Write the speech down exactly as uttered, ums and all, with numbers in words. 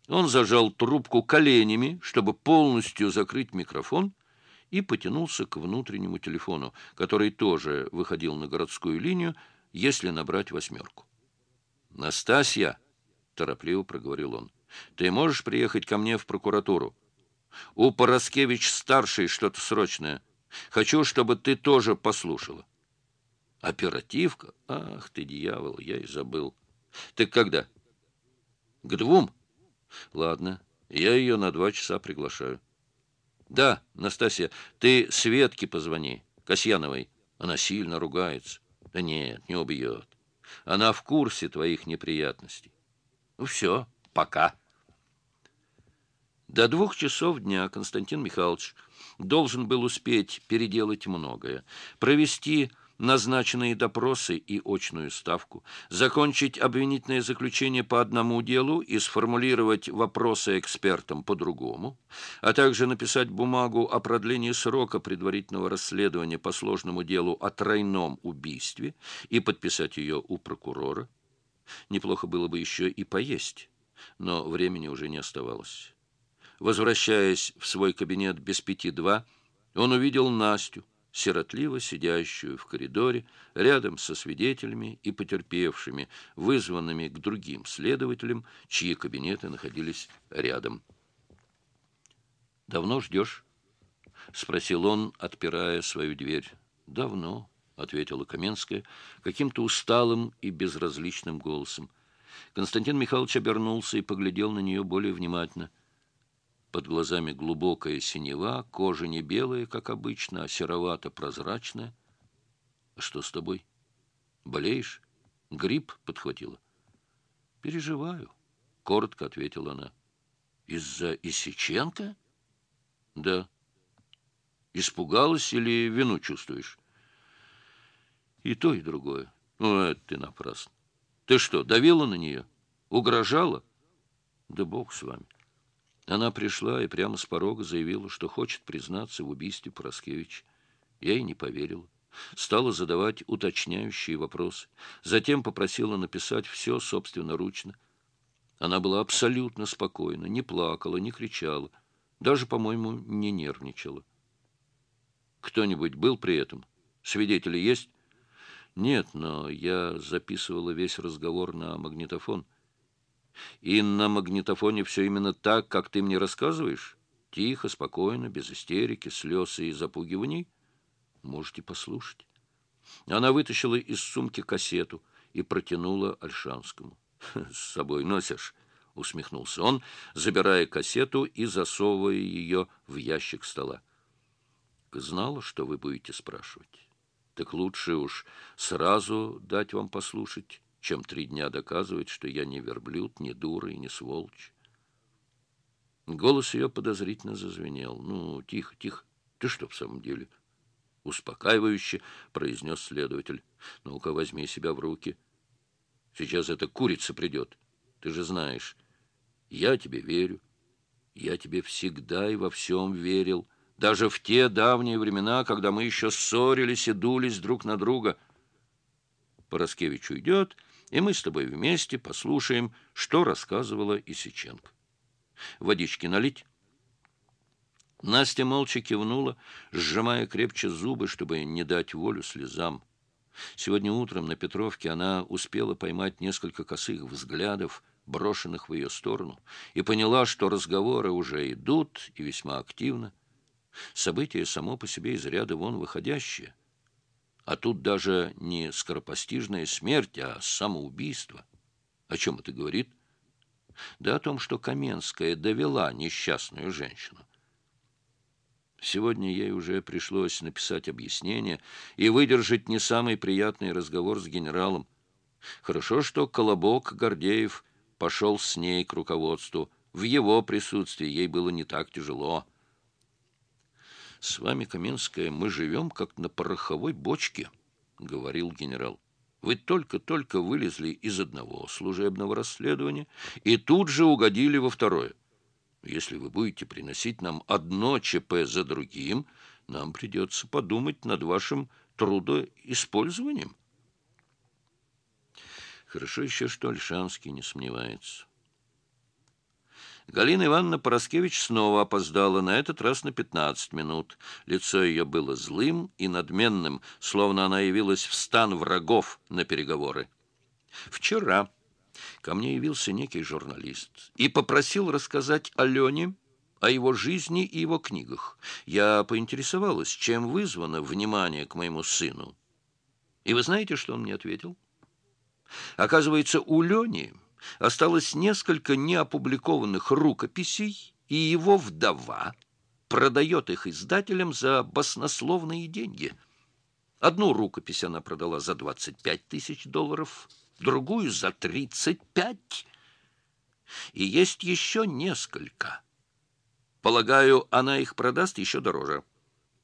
Он зажал трубку коленями, чтобы полностью закрыть микрофон, и потянулся к внутреннему телефону, который тоже выходил на городскую линию, если набрать восьмерку. «Настасья», — торопливо проговорил он, — «ты можешь приехать ко мне в прокуратуру? У Пороскевич-старшей что-то срочное. Хочу, чтобы ты тоже послушала». «Оперативка? Ах ты, дьявол, я и забыл. Ты когда? К двум? Ладно, я ее на два часа приглашаю». «Да, Настасья, ты Светке позвони, Касьяновой. Она сильно ругается». «Да нет, не убьет. Она в курсе твоих неприятностей». «Ну все, пока». До двух часов дня Константин Михайлович должен был успеть переделать многое, провести назначенные допросы и очную ставку, закончить обвинительное заключение по одному делу и сформулировать вопросы экспертам по-другому, а также написать бумагу о продлении срока предварительного расследования по сложному делу о тройном убийстве и подписать ее у прокурора. Неплохо было бы еще и поесть, но времени уже не оставалось. Возвращаясь в свой кабинет без пяти два, он увидел Настю, сиротливо сидящую в коридоре, рядом со свидетелями и потерпевшими, вызванными к другим следователям, чьи кабинеты находились рядом. «Давно ждешь?» — спросил он, отпирая свою дверь. «Давно», — ответила Каменская каким-то усталым и безразличным голосом. Константин Михайлович обернулся и поглядел на нее более внимательно. Под глазами глубокая синева, кожа не белая, как обычно, а серовато-прозрачная. — Что с тобой? Болеешь? Грипп подхватила? — Переживаю, — коротко ответила она. — Из-за Исиченко? — Да. — Испугалась или вину чувствуешь? — И то, и другое. Ну, это ты напрасно. Ты что, давила на нее? Угрожала? — Да бог с вами. Она пришла и прямо с порога заявила, что хочет признаться в убийстве Пороскевича. Я ей не поверила. Стала задавать уточняющие вопросы. Затем попросила написать все собственноручно. Она была абсолютно спокойна, не плакала, не кричала. Даже, по-моему, не нервничала. Кто-нибудь был при этом? Свидетели есть? Нет, но я записывала весь разговор на магнитофон. И на магнитофоне все именно так, как ты мне рассказываешь? Тихо, спокойно, без истерики, слез и запугиваний? Можете послушать. Она вытащила из сумки кассету и протянула Ольшанскому. — С собой носишь? — усмехнулся он, забирая кассету и засовывая ее в ящик стола. — Знала, что вы будете спрашивать. Так лучше уж сразу дать вам послушать, чем три дня доказывать, что я не верблюд, не дура и не сволочь. Голос ее подозрительно зазвенел. — Ну, тихо, тихо. Ты что в самом деле? — успокаивающе произнес следователь. — Ну-ка, возьми себя в руки. Сейчас эта курица придет. Ты же знаешь, я тебе верю. Я тебе всегда и во всем верил. Даже в те давние времена, когда мы еще ссорились и дулись друг на друга. Пороскевич уйдет, и мы с тобой вместе послушаем, что рассказывала Исиченко. Водички налить? Настя молча кивнула, сжимая крепче зубы, чтобы не дать волю слезам. Сегодня утром на Петровке она успела поймать несколько косых взглядов, брошенных в ее сторону, и поняла, что разговоры уже идут и весьма активно. Событие само по себе из ряда вон выходящее. А тут даже не скоропостижная смерть, а самоубийство. О чем это говорит? Да о том, что Каменская довела несчастную женщину. Сегодня ей уже пришлось написать объяснение и выдержать не самый приятный разговор с генералом. Хорошо, что Колобок Гордеев пошел с ней к руководству. В его присутствии ей было не так тяжело. «С вами, Каменская, мы живем, как на пороховой бочке», — говорил генерал. «Вы только-только вылезли из одного служебного расследования и тут же угодили во второе. Если вы будете приносить нам одно ЧП за другим, нам придется подумать над вашим трудоиспользованием». Хорошо еще, что Ольшанский не сомневается. Галина Ивановна Пороскевич снова опоздала, на этот раз на пятнадцать минут. Лицо ее было злым и надменным, словно она явилась в стан врагов на переговоры. Вчера ко мне явился некий журналист и попросил рассказать Алене о его жизни и его книгах. Я поинтересовалась, чем вызвано внимание к моему сыну. И вы знаете, что он мне ответил? Оказывается, у Лени осталось несколько неопубликованных рукописей, и его вдова продает их издателям за баснословные деньги. Одну рукопись она продала за двадцать пять тысяч долларов, другую за тридцать пять. И есть еще несколько. Полагаю, она их продаст еще дороже.